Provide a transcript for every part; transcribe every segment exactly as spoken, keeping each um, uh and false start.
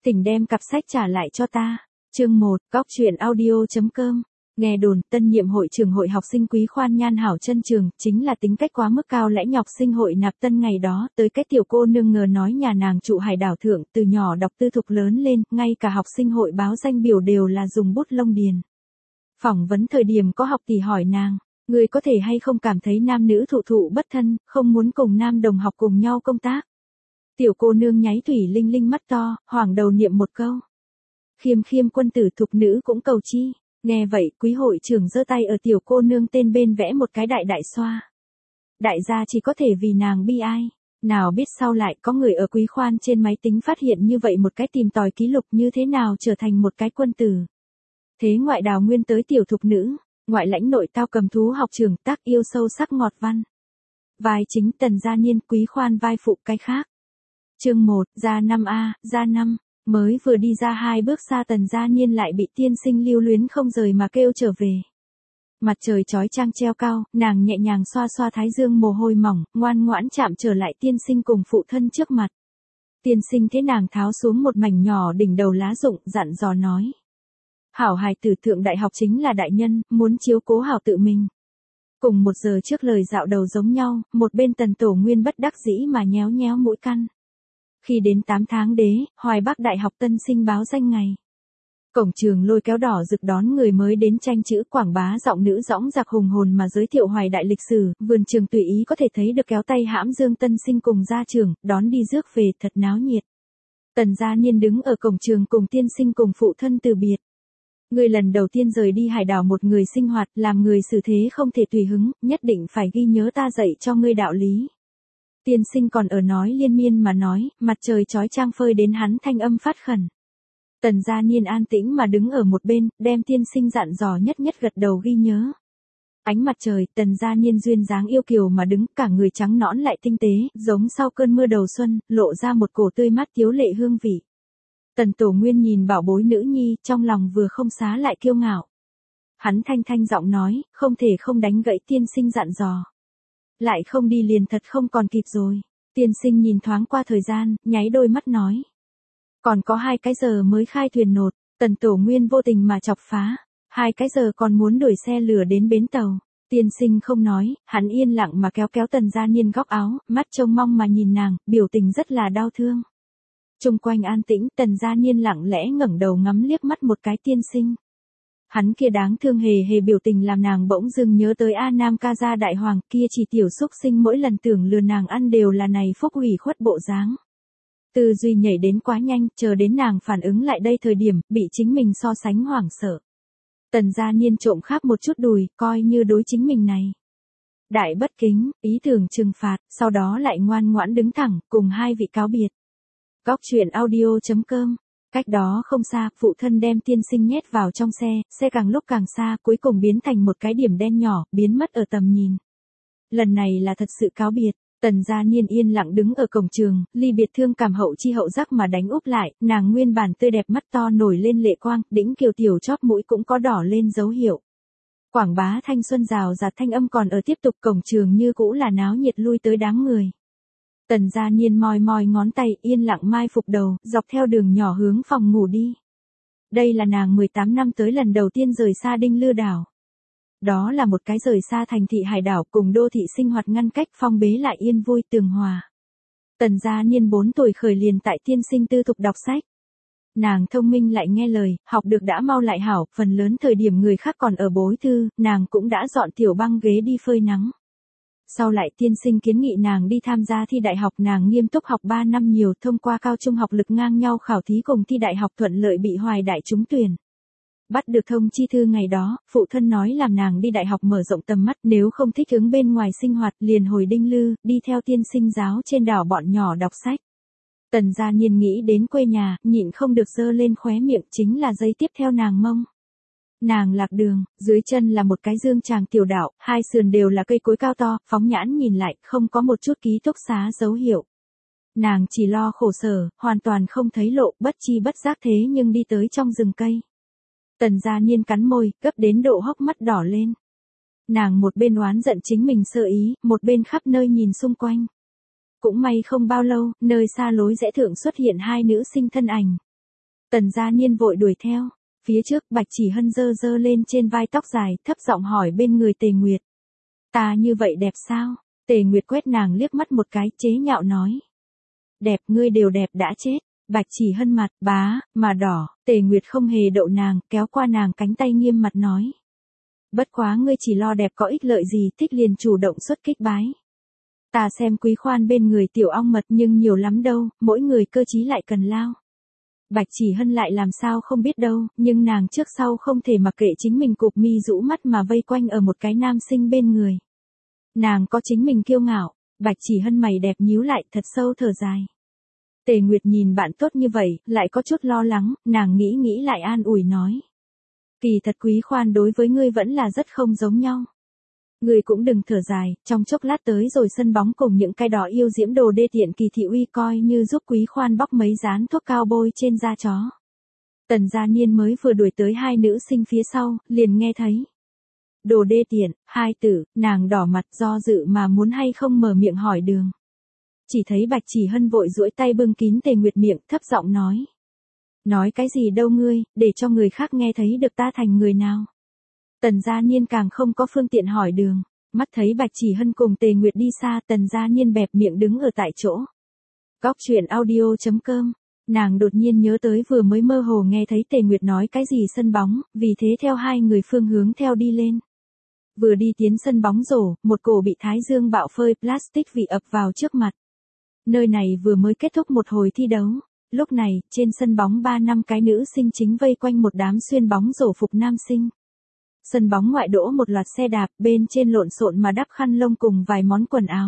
Thỉnh đem cặp sách trả lại cho ta. Chương một, Cóc truyện audio.com. Nghe đồn, tân nhiệm hội trưởng hội học sinh Quý Khoan Nhan hảo chân trường, chính là tính cách quá mức cao lãnh nhọc sinh hội nạp tân ngày đó, tới cái tiểu cô nương ngờ nói nhà nàng trụ hải đảo thượng, từ nhỏ đọc tư thục lớn lên, ngay cả học sinh hội báo danh biểu đều là dùng bút lông điền. Phỏng vấn thời điểm có học tỷ hỏi nàng, người có thể hay không cảm thấy nam nữ thụ thụ bất thân, không muốn cùng nam đồng học cùng nhau công tác. Tiểu cô nương nháy thủy linh linh mắt to, hoảng đầu niệm một câu. Khiêm khiêm quân tử thục nữ cũng cầu chi. Nghe vậy, quý hội trưởng giơ tay ở tiểu cô nương tên bên vẽ một cái đại đại xoa. Đại gia chỉ có thể vì nàng bi ai. Nào biết sau lại có người ở Quý Khoan trên máy tính phát hiện như vậy một cái tìm tòi ký lục như thế nào trở thành một cái quân tử. Thế ngoại đào nguyên tới tiểu thục nữ, ngoại lãnh nội tao cầm thú học trường tác yêu sâu sắc ngọt văn. Vai chính Tần Gia Niên, Quý Khoan vai phụ cái khác. Chương một, Gia năm A, Gia năm. Mới vừa đi ra hai bước xa Tần Gia Niên lại bị tiên sinh lưu luyến không rời mà kêu trở về. Mặt trời chói chang treo cao, nàng nhẹ nhàng xoa xoa thái dương mồ hôi mỏng, ngoan ngoãn chạm trở lại tiên sinh cùng phụ thân trước mặt. Tiên sinh thế nàng tháo xuống một mảnh nhỏ đỉnh đầu lá rụng, dặn dò nói. Hảo hài tử thượng đại học chính là đại nhân, muốn chiếu cố hảo tự mình. Cùng một giờ trước lời dạo đầu giống nhau, một bên Tần Tổ Nguyên bất đắc dĩ mà nhéo nhéo mũi căn. Khi đến tám tháng đế, Hoài Bắc Đại học tân sinh báo danh ngày. Cổng trường lôi kéo đỏ rực đón người mới đến tranh chữ quảng bá giọng nữ dõng dạc hùng hồn mà giới thiệu Hoài Đại lịch sử, vườn trường tùy ý có thể thấy được kéo tay hãm dương tân sinh cùng ra trường, đón đi rước về thật náo nhiệt. Tần Gia Niên đứng ở cổng trường cùng tiên sinh cùng phụ thân từ biệt. Người lần đầu tiên rời đi hải đảo một người sinh hoạt, làm người xử thế không thể tùy hứng, nhất định phải ghi nhớ ta dạy cho ngươi đạo lý. Tiên sinh còn ở nói liên miên mà nói, mặt trời chói chang phơi đến hắn thanh âm phát khẩn. Tần Gia Niên an tĩnh mà đứng ở một bên, đem tiên sinh dặn dò nhất nhất gật đầu ghi nhớ. Ánh mặt trời, Tần Gia Niên duyên dáng yêu kiều mà đứng, cả người trắng nõn lại tinh tế, giống sau cơn mưa đầu xuân, lộ ra một cổ tươi mát tiếu lệ hương vị. Tần Tổ Nguyên nhìn bảo bối nữ nhi, trong lòng vừa không xá lại kiêu ngạo. Hắn thanh thanh giọng nói, không thể không đánh gãy tiên sinh dặn dò. Lại không đi liền thật không còn kịp rồi. Tiên sinh nhìn thoáng qua thời gian, nháy đôi mắt nói. Còn có hai cái giờ mới khai thuyền nột, Tần Tổ Nguyên vô tình mà chọc phá. Hai cái giờ còn muốn đuổi xe lửa đến bến tàu. Tiên sinh không nói, hắn yên lặng mà kéo kéo Tần Gia Niên góc áo, mắt trông mong mà nhìn nàng, biểu tình rất là đau thương. Trung quanh an tĩnh, Tần Gia Niên lặng lẽ ngẩng đầu ngắm liếc mắt một cái tiên sinh. Hắn kia đáng thương hề hề biểu tình làm nàng bỗng dưng nhớ tới A Nam ca gia đại hoàng kia chỉ tiểu xúc sinh mỗi lần tưởng lừa nàng ăn đều là này phúc hủy khuất bộ dáng. Tư duy nhảy đến quá nhanh, chờ đến nàng phản ứng lại đây thời điểm, bị chính mình so sánh hoảng sợ. Tần Gia Niên trộm khắp một chút đùi, coi như đối chính mình này. Đại bất kính, ý tưởng trừng phạt, sau đó lại ngoan ngoãn đứng thẳng, cùng hai vị cáo biệt. Cóc truyện audio.com. Cách đó không xa, phụ thân đem tiên sinh nhét vào trong xe, xe càng lúc càng xa, cuối cùng biến thành một cái điểm đen nhỏ, biến mất ở tầm nhìn. Lần này là thật sự cáo biệt, Tần Gia Niên yên lặng đứng ở cổng trường, ly biệt thương cảm hậu chi hậu giác mà đánh úp lại, nàng nguyên bản tươi đẹp mắt to nổi lên lệ quang, đĩnh kiều tiểu chóp mũi cũng có đỏ lên dấu hiệu. Quảng bá thanh xuân rào rạt thanh âm còn ở tiếp tục, cổng trường như cũ là náo nhiệt lui tới đám người. Tần Gia Niên moi moi ngón tay, yên lặng mai phục đầu, dọc theo đường nhỏ hướng phòng ngủ đi. Đây là nàng mười tám năm tới lần đầu tiên rời xa Đinh Lư đảo. Đó là một cái rời xa thành thị hải đảo cùng đô thị sinh hoạt ngăn cách, phong bế lại yên vui tường hòa. Tần Gia Niên bốn tuổi khởi liền tại tiên sinh tư thục đọc sách. Nàng thông minh lại nghe lời, học được đã mau lại hảo, phần lớn thời điểm người khác còn ở bối thư, nàng cũng đã dọn tiểu băng ghế đi phơi nắng. Sau lại tiên sinh kiến nghị nàng đi tham gia thi đại học, nàng nghiêm túc học ba năm nhiều, thông qua cao trung học lực ngang nhau khảo thí cùng thi đại học thuận lợi bị Hoài Đại trúng tuyển. Bắt được thông chi thư ngày đó, phụ thân nói làm nàng đi đại học mở rộng tầm mắt, nếu không thích ứng bên ngoài sinh hoạt liền hồi Đinh Lư, đi theo tiên sinh giáo trên đảo bọn nhỏ đọc sách. Tần Gia Niên nghĩ đến quê nhà, nhịn không được giơ lên khóe miệng, chính là giây tiếp theo nàng mông. Nàng lạc đường, dưới chân là một cái dương tràng tiểu đảo, hai sườn đều là cây cối cao to, phóng nhãn nhìn lại, không có một chút ký túc xá dấu hiệu. Nàng chỉ lo khổ sở, hoàn toàn không thấy lộ, bất chi bất giác thế nhưng đi tới trong rừng cây. Tần Gia Niên cắn môi, gấp đến độ hốc mắt đỏ lên. Nàng một bên oán giận chính mình sơ ý, một bên khắp nơi nhìn xung quanh. Cũng may không bao lâu, nơi xa lối rẽ thượng xuất hiện hai nữ sinh thân ảnh. Tần Gia Niên vội đuổi theo. Phía trước Bạch Chỉ Hân giơ giơ lên trên vai tóc dài, thấp giọng hỏi bên người Tề Nguyệt. Ta như vậy đẹp sao? Tề Nguyệt quét nàng liếc mắt một cái, chế nhạo nói. Đẹp, ngươi đều đẹp đã chết. Bạch Chỉ Hân mặt, bá, mà đỏ. Tề Nguyệt không hề đậu nàng, kéo qua nàng cánh tay nghiêm mặt nói. Bất quá ngươi chỉ lo đẹp có ích lợi gì, thích liền chủ động xuất kích bái. Ta xem Quý Khoan bên người tiểu ong mật nhưng nhiều lắm đâu, mỗi người cơ chí lại cần lao. Bạch Chỉ Hân lại làm sao không biết đâu, nhưng nàng trước sau không thể mặc kệ chính mình cụp mi rũ mắt mà vây quanh ở một cái nam sinh bên người. Nàng có chính mình kiêu ngạo. Bạch Chỉ Hân mày đẹp nhíu lại, thật sâu thở dài. Tề Nguyệt nhìn bạn tốt như vậy, lại có chút lo lắng, nàng nghĩ nghĩ lại an ủi nói. Kỳ thật Quý Khoan đối với ngươi vẫn là rất không giống nhau. Ngươi cũng đừng thở dài, trong chốc lát tới rồi sân bóng cùng những cái đó yêu diễm đồ đê tiện Kỳ thị uy coi như giúp Quý Khoan bóc mấy dán thuốc cao bôi trên da chó. Tần Gia Niên mới vừa đuổi tới hai nữ sinh phía sau, liền nghe thấy. Đồ đê tiện, hai tử, nàng đỏ mặt do dự mà muốn hay không mở miệng hỏi đường. Chỉ thấy Bạch Chỉ Hân vội duỗi tay bưng kín Tề Nguyệt miệng, thấp giọng nói. Nói cái gì đâu ngươi, để cho người khác nghe thấy được ta thành người nào. Tần Gia Niên càng không có phương tiện hỏi đường, mắt thấy Bạch Chỉ Hân cùng Tề Nguyệt đi xa, Tần Gia Niên bẹp miệng đứng ở tại chỗ. Góc truyện audio chấm com, nàng đột nhiên nhớ tới vừa mới mơ hồ nghe thấy Tề Nguyệt nói cái gì sân bóng, vì thế theo hai người phương hướng theo đi lên. Vừa đi tiến sân bóng rổ, một cổ bị thái dương bạo phơi plastic vị ập vào trước mặt. Nơi này vừa mới kết thúc một hồi thi đấu. Lúc này, trên sân bóng ba năm cái nữ sinh chính vây quanh một đám xuyên bóng rổ phục nam sinh. Sân bóng ngoại đỗ một loạt xe đạp, bên trên lộn xộn mà đắp khăn lông cùng vài món quần áo.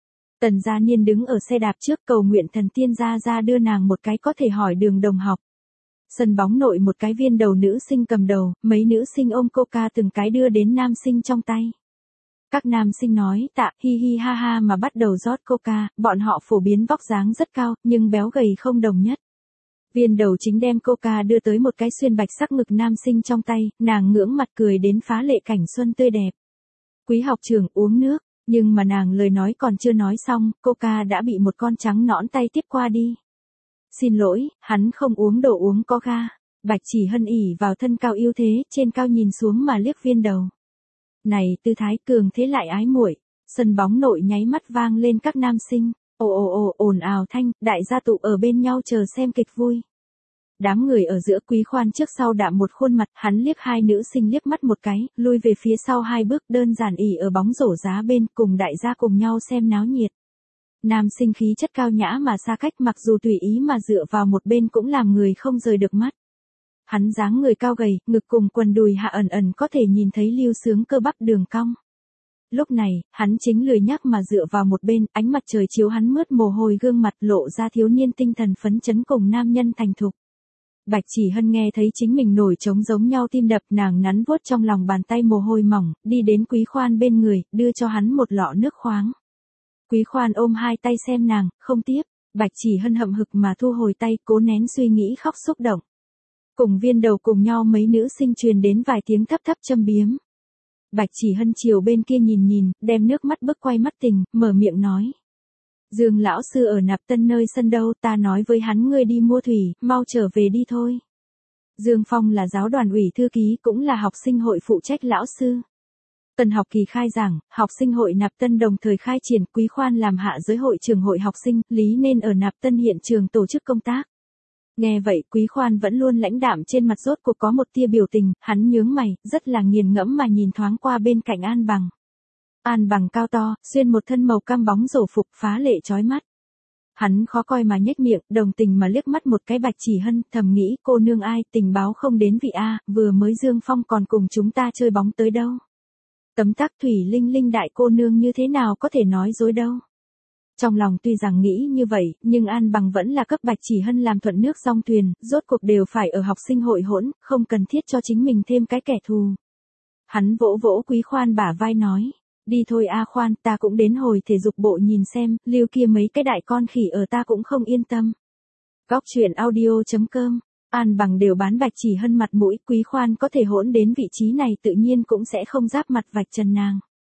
Tần Gia Niên đứng ở xe đạp trước cầu nguyện thần tiên ra ra đưa nàng một cái có thể hỏi đường đồng học. Sân bóng nội một cái viên đầu nữ sinh cầm đầu, mấy nữ sinh ôm coca từng cái đưa đến nam sinh trong tay. Các nam sinh nói tạ hi hi ha ha mà bắt đầu rót coca, bọn họ phổ biến vóc dáng rất cao, nhưng béo gầy không đồng nhất. Viên đầu chính đem coca đưa tới một cái xuyên bạch sắc ngực nam sinh trong tay, nàng ngưỡng mặt cười đến phá lệ cảnh xuân tươi đẹp. Quý học trưởng uống nước, nhưng mà nàng lời nói còn chưa nói xong, coca đã bị một con trắng nõn tay tiếp qua đi. Xin lỗi, hắn không uống đồ uống có ga. Bạch Chỉ Hân ỉ vào thân cao ưu thế, trên cao nhìn xuống mà liếc viên đầu. Này tư thái cường thế lại ái muội. Sân bóng nội nháy mắt vang lên các nam sinh, ồ ồ ồ ồn ào thanh, đại gia tụ ở bên nhau chờ xem kịch vui. Đám người ở giữa Quý Khoan trước sau đạm một khuôn mặt, hắn liếc hai nữ sinh liếc mắt một cái, lui về phía sau hai bước đơn giản ỉ ở bóng rổ giá bên, cùng đại gia cùng nhau xem náo nhiệt. Nam sinh khí chất cao nhã mà xa cách, mặc dù tùy ý mà dựa vào một bên cũng làm người không rời được mắt. Hắn dáng người cao gầy, ngực cùng quần đùi hạ ẩn ẩn có thể nhìn thấy lưu sướng cơ bắp đường cong. Lúc này, hắn chính lười nhác mà dựa vào một bên, ánh mặt trời chiếu hắn mướt mồ hôi gương mặt lộ ra thiếu niên tinh thần phấn chấn cùng nam nhân thành thục. Bạch Chỉ Hân nghe thấy chính mình nổi trống giống nhau tim đập, nàng nắn vuốt trong lòng bàn tay mồ hôi mỏng, đi đến Quý Khoan bên người, đưa cho hắn một lọ nước khoáng. Quý Khoan ôm hai tay xem nàng, không tiếp. Bạch Chỉ Hân hậm hực mà thu hồi tay, cố nén suy nghĩ khóc xúc động. Cùng viên đầu cùng nhau mấy nữ sinh truyền đến vài tiếng thấp thấp châm biếm. Bạch Chỉ Hân chiều bên kia nhìn nhìn, đem nước mắt bức quay mắt tình, mở miệng nói. Dương lão sư ở Nạp Tân nơi sân đâu, ta nói với hắn ngươi đi mua thủy, mau trở về đi thôi. Dương Phong là giáo đoàn ủy thư ký, cũng là học sinh hội phụ trách lão sư. Tân học kỳ khai giảng, học sinh hội Nạp Tân đồng thời khai triển, Quý Khoan làm hạ giới hội trường hội học sinh, lý nên ở Nạp Tân hiện trường tổ chức công tác. Nghe vậy, Quý Khoan vẫn luôn lãnh đạm, trên mặt rốt cuộc có một tia biểu tình, hắn nhướng mày, rất là nghiền ngẫm mà nhìn thoáng qua bên cạnh An Bằng. An Bằng cao to, xuyên một thân màu cam bóng rổ phục, phá lệ chói mắt. Hắn khó coi mà nhếch miệng, đồng tình mà liếc mắt một cái Bạch Chỉ Hân, thầm nghĩ cô nương ai, tình báo không đến vị A, vừa mới Dương Phong còn cùng chúng ta chơi bóng tới đâu. Tấm tắc Thủy Linh Linh đại cô nương như thế nào có thể nói dối đâu. Trong lòng tuy rằng nghĩ như vậy, nhưng An Bằng vẫn là cấp Bạch Chỉ Hân làm thuận nước song thuyền, rốt cuộc đều phải ở học sinh hội hỗn, không cần thiết cho chính mình thêm cái kẻ thù. Hắn vỗ vỗ Quý Khoan bả vai nói, đi thôi A Khoan, ta cũng đến hồi thể dục bộ nhìn xem, lưu kia mấy cái đại con khỉ ở ta cũng không yên tâm. Góc truyện audio chấm com, An Bằng đều bán Bạch Chỉ Hân mặt mũi, Quý Khoan có thể hỗn đến vị trí này tự nhiên cũng sẽ không giáp mặt vạch trần nàng.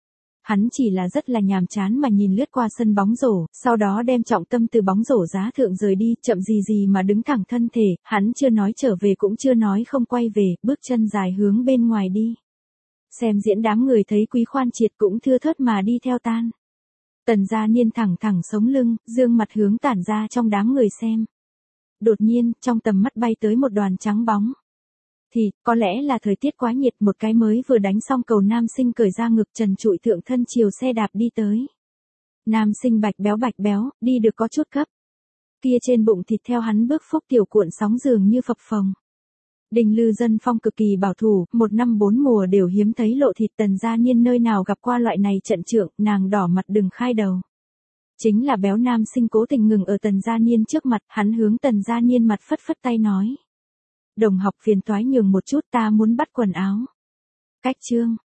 Hắn chỉ là rất là nhàm chán mà nhìn lướt qua sân bóng rổ, sau đó đem trọng tâm từ bóng rổ giá thượng rời đi, chậm gì gì mà đứng thẳng thân thể, hắn chưa nói trở về cũng chưa nói không quay về, bước chân dài hướng bên ngoài đi. Xem diễn đám người thấy Quý Khoan Triệt cũng thưa thớt mà đi theo tan. Tần Gia Niên thẳng thẳng sống lưng, dương mặt hướng tản ra trong đám người xem. Đột nhiên, trong tầm mắt bay tới một đoàn trắng bóng. Thì, có lẽ là thời tiết quá nhiệt, một cái mới vừa đánh xong cầu nam sinh cởi ra ngực trần trụi thượng thân chiều xe đạp đi tới. Nam sinh bạch béo bạch béo, đi được có chút cấp. Kia trên bụng thịt theo hắn bước phúc tiểu cuộn sóng dường như phập phồng. Đình Lư Dân Phong cực kỳ bảo thủ, một năm bốn mùa đều hiếm thấy lộ thịt. Tần Gia Niên nơi nào gặp qua loại này trận trượng, nàng đỏ mặt đừng khai đầu. Chính là béo nam sinh cố tình ngừng ở Tần Gia Niên trước mặt, hắn hướng Tần Gia Niên mặt phất phất tay nói. Đồng học phiền toái nhường một chút, ta muốn bắt quần áo. Cách chương.